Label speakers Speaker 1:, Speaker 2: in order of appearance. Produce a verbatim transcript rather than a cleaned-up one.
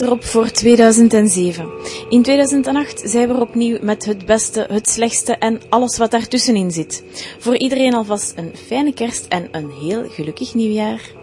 Speaker 1: Erop voor tweeduizend zeven. In tweeduizend acht zijn we er opnieuw met het beste, het slechtste en alles wat daartussenin zit. Voor iedereen alvast een fijne kerst en een heel gelukkig nieuwjaar.